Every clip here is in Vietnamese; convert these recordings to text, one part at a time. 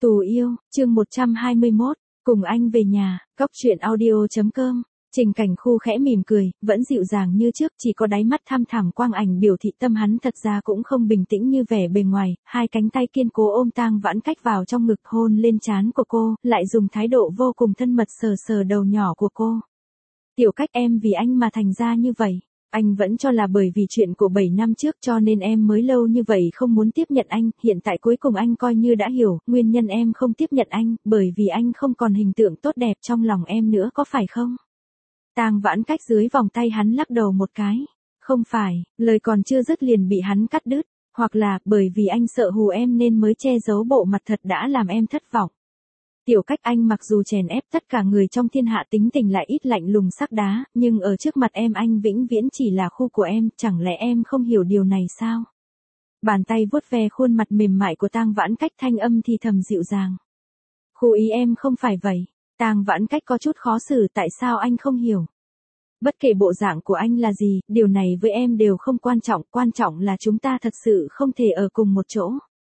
Tù yêu, chương 121, cùng anh về nhà, Cóc truyện audio.com. Trình Cảnh Khu khẽ mỉm cười, vẫn dịu dàng như trước, chỉ có đáy mắt thăm thẳm quang ảnh biểu thị tâm hắn thật ra cũng không bình tĩnh như vẻ bề ngoài, hai cánh tay kiên cố ôm Tang Vãn Cách vào trong ngực hôn lên trán của cô, lại dùng thái độ vô cùng thân mật sờ sờ đầu nhỏ của cô. Tiểu Cách, em vì anh mà thành ra như vậy. Anh vẫn cho là bởi vì chuyện của 7 năm trước cho nên em mới lâu như vậy không muốn tiếp nhận anh, hiện tại cuối cùng anh coi như đã hiểu, nguyên nhân em không tiếp nhận anh, bởi vì anh không còn hình tượng tốt đẹp trong lòng em nữa có phải không? Tang Vãn Cách dưới vòng tay hắn lắc đầu một cái. Không phải, lời còn chưa dứt liền bị hắn cắt đứt, hoặc là bởi vì anh sợ hù em nên mới che giấu bộ mặt thật đã làm em thất vọng. Tiểu Cách, anh mặc dù chèn ép tất cả người trong thiên hạ tính tình lại ít lạnh lùng sắc đá, nhưng ở trước mặt em anh vĩnh viễn chỉ là khu của em, chẳng lẽ em không hiểu điều này sao? Bàn tay vuốt ve khuôn mặt mềm mại của Tang Vãn Cách, thanh âm thì thầm dịu dàng. Khu ý em không phải vậy. Tang Vãn Cách có chút khó xử, tại sao anh không hiểu? Bất kể bộ dạng của anh là gì, điều này với em đều không quan trọng là chúng ta thật sự không thể ở cùng một chỗ.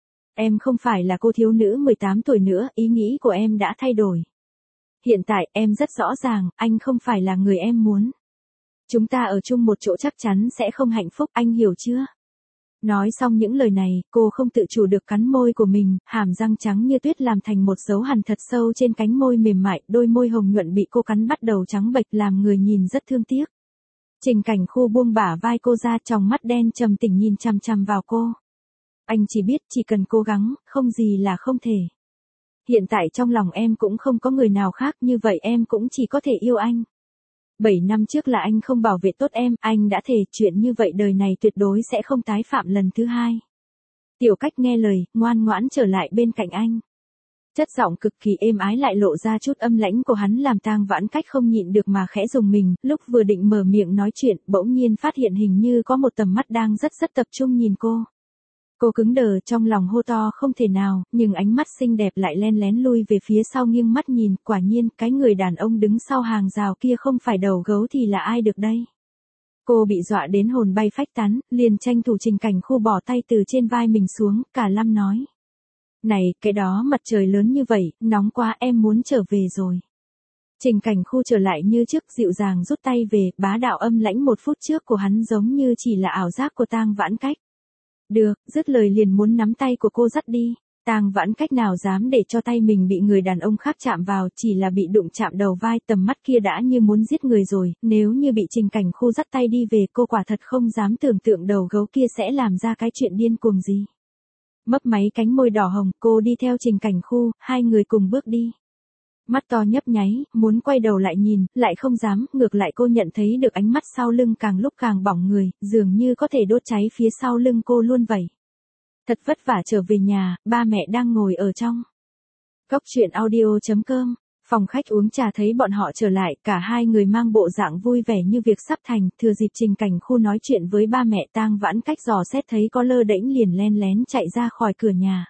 Em không phải là cô thiếu nữ 18 tuổi nữa, ý nghĩ của em đã thay đổi. Hiện tại, em rất rõ ràng, anh không phải là người em muốn. Chúng ta ở chung một chỗ chắc chắn sẽ không hạnh phúc, anh hiểu chưa? Nói xong những lời này, cô không tự chủ được cắn môi của mình, hàm răng trắng như tuyết làm thành một dấu hằn thật sâu trên cánh môi mềm mại, đôi môi hồng nhuận bị cô cắn bắt đầu trắng bệch làm người nhìn rất thương tiếc. Trình Cảnh Khu buông bả vai cô ra, tròng mắt đen trầm tĩnh nhìn chằm chằm vào cô. Anh chỉ biết chỉ cần cố gắng, không gì là không thể. Hiện tại trong lòng em cũng không có người nào khác, như vậy em cũng chỉ có thể yêu anh. 7 năm trước là anh không bảo vệ tốt em, anh đã thề chuyện như vậy đời này tuyệt đối sẽ không tái phạm lần thứ hai. Tiểu Cách nghe lời, ngoan ngoãn trở lại bên cạnh anh. Chất giọng cực kỳ êm ái lại lộ ra chút âm lãnh của hắn làm Tang Vãn Cách không nhịn được mà khẽ rùng mình, lúc vừa định mở miệng nói chuyện, bỗng nhiên phát hiện hình như có một tầm mắt đang rất tập trung nhìn cô. Cô cứng đờ trong lòng hô to không thể nào, nhưng ánh mắt xinh đẹp lại len lén lui về phía sau nghiêng mắt nhìn, quả nhiên, cái người đàn ông đứng sau hàng rào kia không phải đầu gấu thì là ai được đây. Cô bị dọa đến hồn bay phách tán, liền tranh thủ Trình Cảnh Khu bỏ tay từ trên vai mình xuống, cả lâm nói. Này, cái đó mặt trời lớn như vậy, nóng quá em muốn trở về rồi. Trình Cảnh Khu trở lại như trước dịu dàng rút tay về, bá đạo âm lãnh một phút trước của hắn giống như chỉ là ảo giác của Tang Vãn Cách. Được, dứt lời liền muốn nắm tay của cô dắt đi. Tang Vãn Cách nào dám để cho tay mình bị người đàn ông khác chạm vào, chỉ là bị đụng chạm đầu vai, tầm mắt kia đã như muốn giết người rồi, nếu như bị Trình Cảnh Khu dắt tay đi về, cô quả thật không dám tưởng tượng đầu gấu kia sẽ làm ra cái chuyện điên cuồng gì. Mấp máy cánh môi đỏ hồng, cô đi theo Trình Cảnh Khu, hai người cùng bước đi. Mắt to nhấp nháy, muốn quay đầu lại nhìn, lại không dám, ngược lại cô nhận thấy được ánh mắt sau lưng càng lúc càng bỏng người, dường như có thể đốt cháy phía sau lưng cô luôn vậy. Thật vất vả trở về nhà, ba mẹ đang ngồi ở trong. Cóc truyện audio.com, phòng khách uống trà thấy bọn họ trở lại, cả hai người mang bộ dạng vui vẻ như việc sắp thành, thừa dịp Trình Cảnh Khu nói chuyện với ba mẹ, Tang Vãn Cách dò xét thấy có lơ đễnh liền len lén chạy ra khỏi cửa nhà.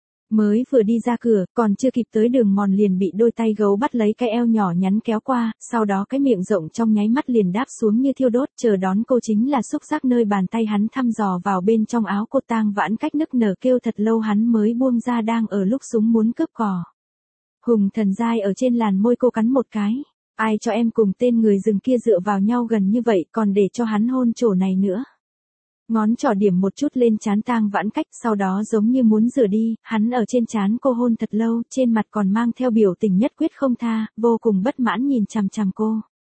Mới vừa đi ra cửa, còn chưa kịp tới đường mòn liền bị đôi tay gấu bắt lấy cái eo nhỏ nhắn kéo qua, sau đó cái miệng rộng trong nháy mắt liền đáp xuống như thiêu đốt, chờ đón cô chính là xúc giác nơi bàn tay hắn thăm dò vào bên trong áo cô. Tang Vãn Cách nức nở kêu thật lâu hắn mới buông ra, đang ở lúc súng muốn cướp cò. Hùng thần dai ở trên làn môi cô cắn một cái. Ai cho em cùng tên người rừng kia dựa vào nhau gần như vậy còn để cho hắn hôn chỗ này nữa. Ngón trỏ điểm một chút lên trán Tang Vãn Cách, sau đó giống như muốn rửa đi, hắn ở trên trán cô hôn thật lâu, trên mặt còn mang theo biểu tình nhất quyết không tha, vô cùng bất mãn nhìn chằm chằm cô.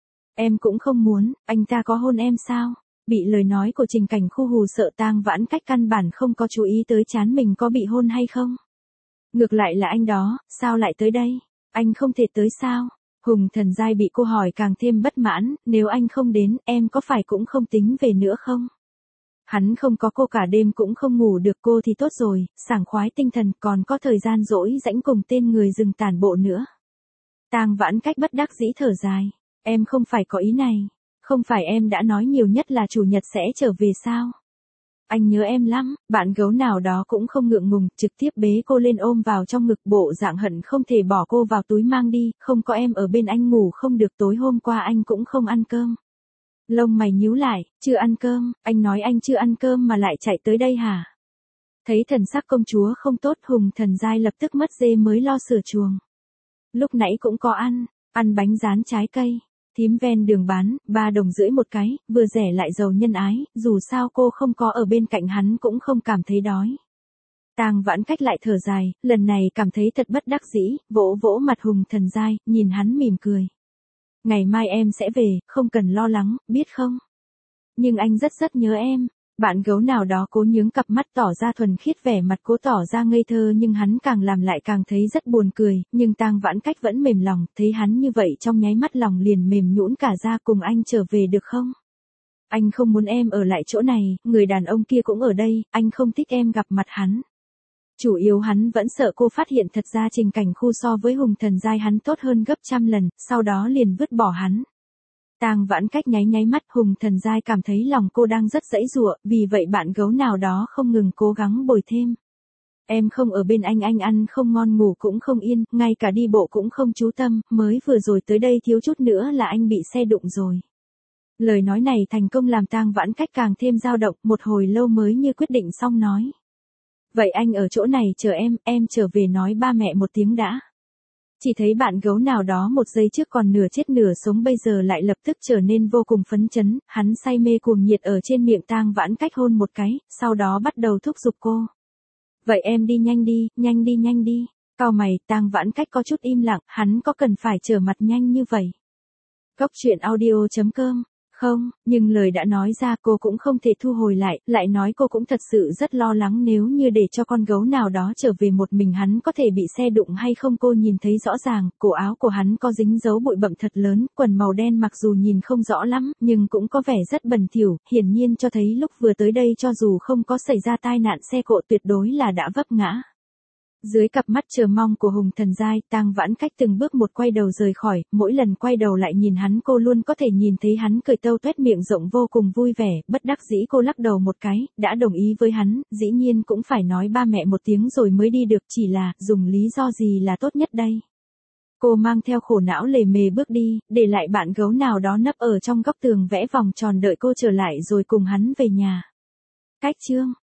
Em cũng không muốn, anh ta có hôn em sao? Bị lời nói của Trình Cảnh Khu hù sợ, Tang Vãn Cách căn bản không có chú ý tới trán mình có bị hôn hay không. Ngược lại là anh đó, sao lại tới đây? Anh không thể tới sao? Hùng thần dai bị cô hỏi càng thêm bất mãn, nếu anh không đến, em có phải cũng không tính về nữa không? Hắn không có cô cả đêm cũng không ngủ được, cô thì tốt rồi, sảng khoái tinh thần, còn có thời gian rỗi rãnh cùng tên người rừng tản bộ nữa. Tang Vãn Cách bất đắc dĩ thở dài, em không phải có ý này, không phải em đã nói nhiều nhất là chủ nhật sẽ trở về sao? Anh nhớ em lắm, bạn gấu nào đó cũng không ngượng ngùng, trực tiếp bế cô lên ôm vào trong ngực, bộ dạng hận không thể bỏ cô vào túi mang đi, không có em ở bên anh ngủ không được, tối hôm qua anh cũng không ăn cơm. Lông mày nhíu lại, chưa ăn cơm, anh nói anh chưa ăn cơm mà lại chạy tới đây hả? Thấy thần sắc công chúa không tốt, Hùng Thần Giai lập tức mất dê mới lo sửa chuồng. Lúc nãy cũng có ăn bánh rán trái cây. Thím ven đường bán, 3 đồng rưỡi một cái, vừa rẻ lại giàu nhân ái, dù sao cô không có ở bên cạnh hắn cũng không cảm thấy đói. Tang Vãn Cách lại thở dài, lần này cảm thấy thật bất đắc dĩ, vỗ vỗ mặt Hùng Thần Giai, nhìn hắn mỉm cười. Ngày mai em sẽ về, không cần lo lắng, biết không? Nhưng anh rất rất nhớ em. Bạn gấu nào đó cố nhướng cặp mắt tỏ ra thuần khiết, vẻ mặt cố tỏ ra ngây thơ, nhưng hắn càng làm lại càng thấy rất buồn cười, nhưng Tang Vãn Cách vẫn mềm lòng, thấy hắn như vậy trong nháy mắt lòng liền mềm nhũn cả ra. Cùng anh trở về được không? Anh không muốn em ở lại chỗ này, người đàn ông kia cũng ở đây, anh không thích em gặp mặt hắn. Chủ yếu hắn vẫn sợ cô phát hiện thật ra Trình Cảnh Khu so với Hùng Thần Giai hắn tốt hơn gấp trăm lần, sau đó liền vứt bỏ hắn. Tang Vãn Cách nháy mắt, Hùng Thần Giai cảm thấy lòng cô đang rất giãy giụa, vì vậy bạn gấu nào đó không ngừng cố gắng bồi thêm. Em không ở bên anh ăn không ngon ngủ cũng không yên, ngay cả đi bộ cũng không chú tâm, mới vừa rồi tới đây thiếu chút nữa là anh bị xe đụng rồi. Lời nói này thành công làm Tang Vãn Cách càng thêm dao động, một hồi lâu mới như quyết định xong nói. Vậy anh ở chỗ này chờ em trở về nói ba mẹ một tiếng đã. Chỉ thấy bạn gấu nào đó một giây trước còn nửa chết nửa sống bây giờ lại lập tức trở nên vô cùng phấn chấn, hắn say mê cuồng nhiệt ở trên miệng Tang Vãn Cách hôn một cái, sau đó bắt đầu thúc giục cô. Vậy em đi nhanh đi. Cau mày, Tang Vãn Cách có chút im lặng, hắn có cần phải trở mặt nhanh như vậy? Góc truyện audio.com. Không, nhưng lời đã nói ra cô cũng không thể thu hồi lại nói cô cũng thật sự rất lo lắng nếu như để cho con gấu nào đó trở về một mình hắn có thể bị xe đụng hay không. Cô nhìn thấy rõ ràng, cổ áo của hắn có dính dấu bụi bặm thật lớn, quần màu đen mặc dù nhìn không rõ lắm, nhưng cũng có vẻ rất bẩn thỉu, hiển nhiên cho thấy lúc vừa tới đây cho dù không có xảy ra tai nạn xe cộ tuyệt đối là đã vấp ngã. Dưới cặp mắt chờ mong của Hùng Thần Giai, Tang Vãn Cách từng bước một quay đầu rời khỏi, mỗi lần quay đầu lại nhìn hắn cô luôn có thể nhìn thấy hắn cười tâu tuét miệng rộng vô cùng vui vẻ, bất đắc dĩ cô lắc đầu một cái, đã đồng ý với hắn, dĩ nhiên cũng phải nói ba mẹ một tiếng rồi mới đi được, chỉ là, dùng lý do gì là tốt nhất đây? Cô mang theo khổ não lề mề bước đi, để lại bạn gấu nào đó nấp ở trong góc tường vẽ vòng tròn đợi cô trở lại rồi cùng hắn về nhà. Cách chương